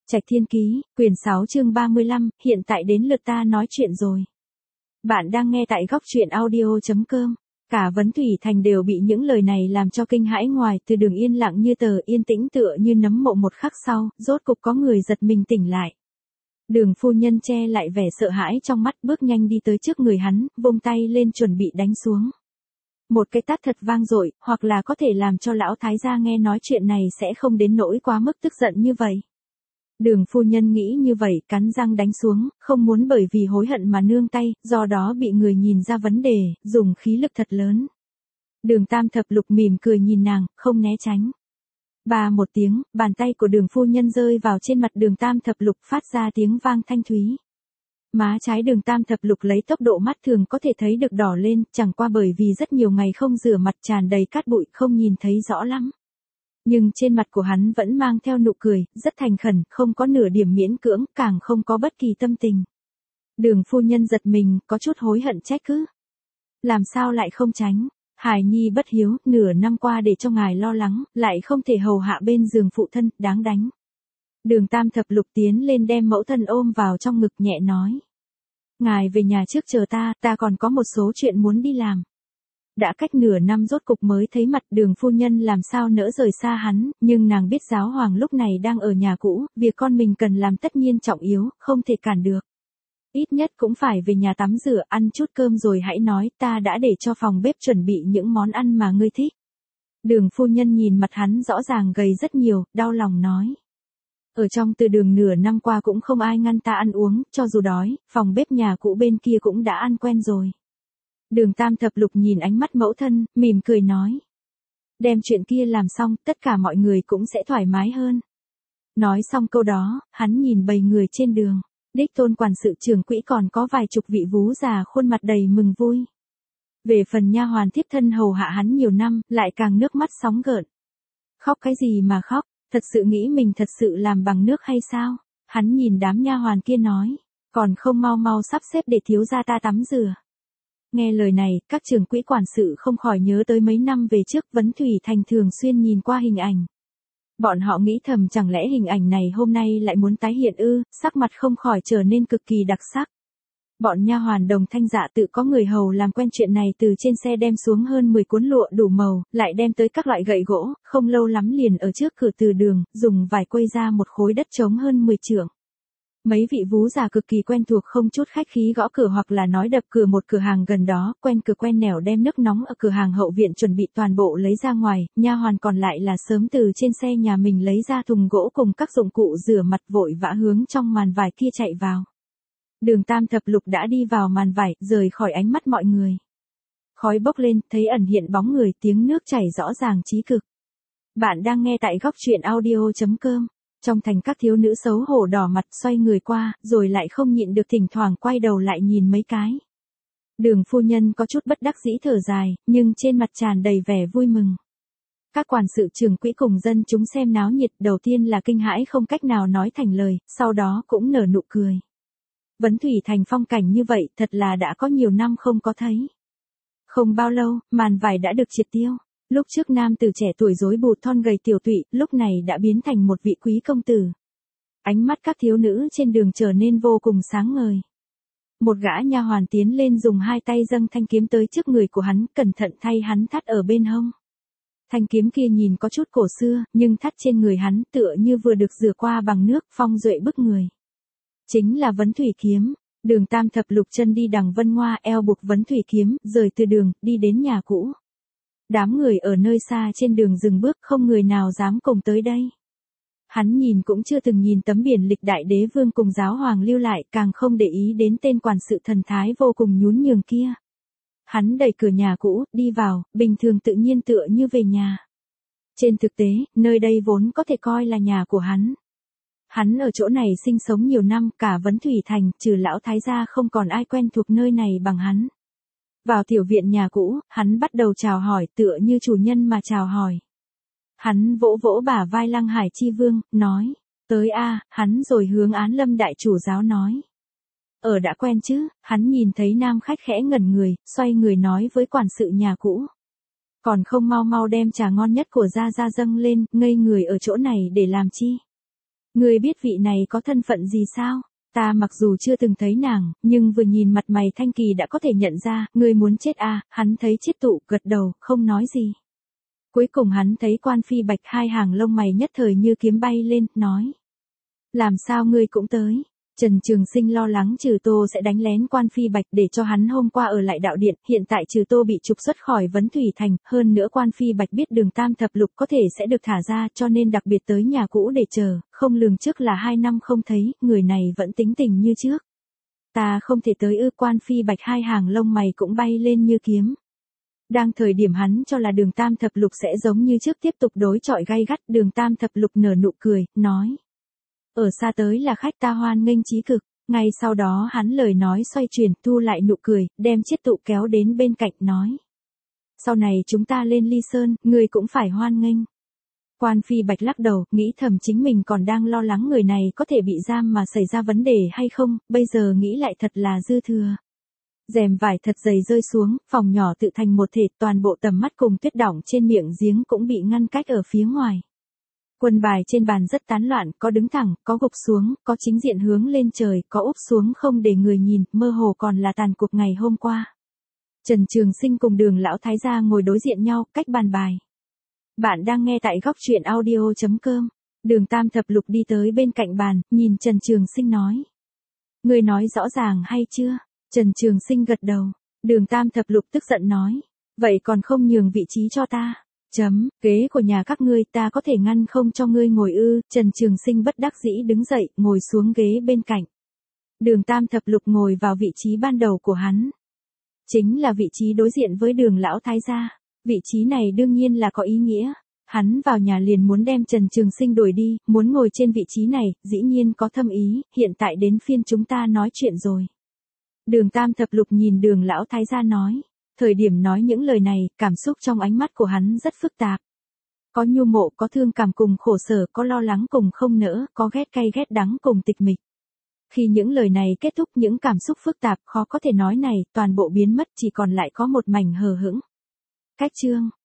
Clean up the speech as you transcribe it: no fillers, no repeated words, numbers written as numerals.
Trạch Thiên Ký, quyển 6 chương 35, hiện tại đến lượt ta nói chuyện rồi. Bạn đang nghe tại góc truyện audio.com. Cả Vấn Thủy Thành đều bị những lời này làm cho kinh hãi, ngoài Từ Đường yên lặng như tờ, yên tĩnh tựa như nấm mộ. Một khắc sau, rốt cục có người giật mình tỉnh lại. Đường phu nhân che lại vẻ sợ hãi trong mắt, bước nhanh đi tới trước người hắn, vung tay lên chuẩn bị đánh xuống. Một cái tát thật vang dội, hoặc là có thể làm cho lão thái gia nghe nói chuyện này sẽ không đến nỗi quá mức tức giận như vậy. Đường phu nhân nghĩ như vậy, cắn răng đánh xuống, không muốn bởi vì hối hận mà nương tay, do đó bị người nhìn ra vấn đề, dùng khí lực thật lớn. Đường Tam Thập Lục mỉm cười nhìn nàng, không né tránh. Ba một tiếng, bàn tay của đường phu nhân rơi vào trên mặt đường Tam Thập Lục, phát ra tiếng vang thanh thúy. Má trái đường Tam Thập Lục lấy tốc độ mắt thường có thể thấy được đỏ lên, chẳng qua bởi vì rất nhiều ngày không rửa mặt tràn đầy cát bụi, không nhìn thấy rõ lắm. Nhưng trên mặt của hắn vẫn mang theo nụ cười, rất thành khẩn, không có nửa điểm miễn cưỡng, càng không có bất kỳ tâm tình. Đường phu nhân giật mình, có chút hối hận trách cứ. Làm sao lại không tránh? Hải nhi bất hiếu, nửa năm qua để cho ngài lo lắng, lại không thể hầu hạ bên giường phụ thân, đáng đánh. Đường Tam Thập Lục tiến lên đem mẫu thân ôm vào trong ngực, nhẹ nói. Ngài về nhà trước chờ ta còn có một số chuyện muốn đi làm. Đã cách nửa năm rốt cục mới thấy mặt, đường phu nhân làm sao nỡ rời xa hắn, nhưng nàng biết giáo hoàng lúc này đang ở nhà cũ, việc con mình cần làm tất nhiên trọng yếu, không thể cản được. Ít nhất cũng phải về nhà tắm rửa, ăn chút cơm rồi hãy nói, ta đã để cho phòng bếp chuẩn bị những món ăn mà ngươi thích. Đường phu nhân nhìn mặt hắn rõ ràng gầy rất nhiều, đau lòng nói. Ở trong Từ Đường nửa năm qua cũng không ai ngăn ta ăn uống, cho dù đói, phòng bếp nhà cũ bên kia cũng đã ăn quen rồi. Đường Tam Thập Lục nhìn ánh mắt mẫu thân, mỉm cười nói. Đem chuyện kia làm xong, tất cả mọi người cũng sẽ thoải mái hơn. Nói xong câu đó, hắn nhìn bầy người trên đường. Đích tôn quản sự trưởng quỹ còn có vài chục vị vú già khuôn mặt đầy mừng vui. Về phần nha hoàn thiếp thân hầu hạ hắn nhiều năm, lại càng nước mắt sóng gợn. Khóc cái gì mà khóc, thật sự nghĩ mình thật sự làm bằng nước hay sao? Hắn nhìn đám nha hoàn kia nói, còn không mau mau sắp xếp để thiếu gia ta tắm rửa. Nghe lời này, các trưởng quỹ quản sự không khỏi nhớ tới mấy năm về trước Vấn Thủy Thành thường xuyên nhìn qua hình ảnh. Bọn họ nghĩ thầm chẳng lẽ hình ảnh này hôm nay lại muốn tái hiện ư, sắc mặt không khỏi trở nên cực kỳ đặc sắc. Bọn nha hoàn Đồng Thanh Dạ tự có người hầu làm quen chuyện này, từ trên xe đem xuống hơn 10 cuốn lụa đủ màu, lại đem tới các loại gậy gỗ, không lâu lắm liền ở trước cửa Từ Đường, dùng vải quây ra một khối đất trống hơn 10 trượng. Mấy vị vú già cực kỳ quen thuộc không chút khách khí gõ cửa hoặc là nói đập cửa một cửa hàng gần đó, quen cửa quen nẻo đem nước nóng ở cửa hàng hậu viện chuẩn bị toàn bộ lấy ra ngoài, nha hoàn còn lại là sớm từ trên xe nhà mình lấy ra thùng gỗ cùng các dụng cụ rửa mặt, vội vã hướng trong màn vải kia chạy vào. Đường Tam Thập Lục đã đi vào màn vải, rời khỏi ánh mắt mọi người. Khói bốc lên, thấy ẩn hiện bóng người, tiếng nước chảy rõ ràng chí cực. Bạn đang nghe tại góc truyện audio.com. Trong thành các thiếu nữ xấu hổ đỏ mặt, xoay người qua, rồi lại không nhịn được thỉnh thoảng quay đầu lại nhìn mấy cái. Đường phu nhân có chút bất đắc dĩ thở dài, nhưng trên mặt tràn đầy vẻ vui mừng. Các quản sự trưởng quỹ cùng dân chúng xem náo nhiệt, đầu tiên là kinh hãi không cách nào nói thành lời, sau đó cũng nở nụ cười. Vấn Thủy Thành phong cảnh như vậy thật là đã có nhiều năm không có thấy. Không bao lâu, màn vải đã được triệt tiêu. Lúc trước nam tử trẻ tuổi rối bù thon gầy tiểu tụy, lúc này đã biến thành một vị quý công tử. Ánh mắt các thiếu nữ trên đường trở nên vô cùng sáng ngời. Một gã nha hoàn tiến lên dùng hai tay dâng thanh kiếm tới trước người của hắn, cẩn thận thay hắn thắt ở bên hông. Thanh kiếm kia nhìn có chút cổ xưa, nhưng thắt trên người hắn tựa như vừa được rửa qua bằng nước, phong duệ bức người. Chính là Vấn Thủy kiếm. Đường Tam Thập Lục chân đi đằng vân hoa, eo buộc Vấn Thủy kiếm, rời từ đường, đi đến nhà cũ. Đám người ở nơi xa trên đường dừng bước, không người nào dám cùng tới đây. Hắn nhìn cũng chưa từng nhìn tấm biển lịch đại đế vương cùng giáo hoàng lưu lại, càng không để ý đến tên quản sự thần thái vô cùng nhún nhường kia. Hắn đẩy cửa nhà cũ, đi vào, bình thường tự nhiên tựa như về nhà. Trên thực tế, nơi đây vốn có thể coi là nhà của hắn. Hắn ở chỗ này sinh sống nhiều năm, cả Vấn Thủy Thành, trừ lão thái gia không còn ai quen thuộc nơi này bằng hắn. Vào tiểu viện nhà cũ, hắn bắt đầu chào hỏi, tựa như chủ nhân mà chào hỏi. Hắn vỗ vỗ bả vai Lăng Hải Chi Vương, nói, tới a, hắn rồi hướng Án Lâm đại chủ giáo nói. Đã quen chứ, hắn nhìn thấy nam khách khẽ ngẩn người, xoay người nói với quản sự nhà cũ. Còn không mau mau đem trà ngon nhất của gia gia dâng lên, ngây người ở chỗ này để làm chi? Ngươi biết vị này có thân phận gì sao? Ta mặc dù chưa từng thấy nàng, nhưng vừa nhìn mặt mày thanh kỳ đã có thể nhận ra, ngươi muốn chết à, hắn thấy Chiết Tụ, gật đầu, không nói gì. Cuối cùng hắn thấy Quan Phi Bạch hai hàng lông mày nhất thời như kiếm bay lên, nói. Làm sao ngươi cũng tới? Trần Trường Sinh lo lắng Trừ Tô sẽ đánh lén Quan Phi Bạch để cho hắn hôm qua ở lại đạo điện, hiện tại Trừ Tô bị trục xuất khỏi Vấn Thủy Thành, hơn nữa Quan Phi Bạch biết Đường Tam Thập Lục có thể sẽ được thả ra cho nên đặc biệt tới nhà cũ để chờ, không lường trước là 2 năm không thấy, người này vẫn tính tình như trước. Ta không thể tới ư? Quan Phi Bạch hai hàng lông mày cũng bay lên như kiếm. Đang thời điểm hắn cho là Đường Tam Thập Lục sẽ giống như trước tiếp tục đối chọi gay gắt, Đường Tam Thập Lục nở nụ cười, nói. Ở xa tới là khách ta hoan nghênh chí cực, ngay sau đó hắn lời nói xoay chuyển, thu lại nụ cười, đem Chiết Tụ kéo đến bên cạnh, nói. Sau này chúng ta lên Ly Sơn, ngươi cũng phải hoan nghênh. Quan Phi Bạch lắc đầu, nghĩ thầm chính mình còn đang lo lắng người này có thể bị giam mà xảy ra vấn đề hay không, bây giờ nghĩ lại thật là dư thừa. Rèm vải thật dày rơi xuống, phòng nhỏ tự thành một thể, toàn bộ tầm mắt cùng tuyết đọng trên miệng giếng cũng bị ngăn cách ở phía ngoài. Quân bài trên bàn rất tán loạn, có đứng thẳng, có gục xuống, có chính diện hướng lên trời, có úp xuống không để người nhìn, mơ hồ còn là tàn cuộc ngày hôm qua. Trần Trường Sinh cùng Đường lão thái gia ngồi đối diện nhau, cách bàn bài. Bạn đang nghe tại góc truyện audio.com. Đường Tam Thập Lục đi tới bên cạnh bàn, nhìn Trần Trường Sinh nói. Ngươi nói rõ ràng hay chưa? Trần Trường Sinh gật đầu. Đường Tam Thập Lục tức giận nói. Vậy còn không nhường vị trí cho ta? Ghế của nhà các ngươi ta có thể ngăn không cho ngươi ngồi ư? Trần Trường Sinh bất đắc dĩ đứng dậy, ngồi xuống ghế bên cạnh. Đường Tam Thập Lục ngồi vào vị trí ban đầu của hắn. Chính là vị trí đối diện với Đường lão thái gia. Vị trí này đương nhiên là có ý nghĩa. Hắn vào nhà liền muốn đem Trần Trường Sinh đuổi đi, muốn ngồi trên vị trí này, dĩ nhiên có thâm ý, hiện tại đến phiên chúng ta nói chuyện rồi. Đường Tam Thập Lục nhìn Đường lão thái gia nói. Thời điểm nói những lời này, cảm xúc trong ánh mắt của hắn rất phức tạp. Có nhu mộ, có thương cảm cùng khổ sở, có lo lắng cùng không nỡ, có ghét cay ghét đắng cùng tịch mịch. Khi những lời này kết thúc, những cảm xúc phức tạp khó có thể nói này, toàn bộ biến mất, chỉ còn lại có một mảnh hờ hững. Cách chương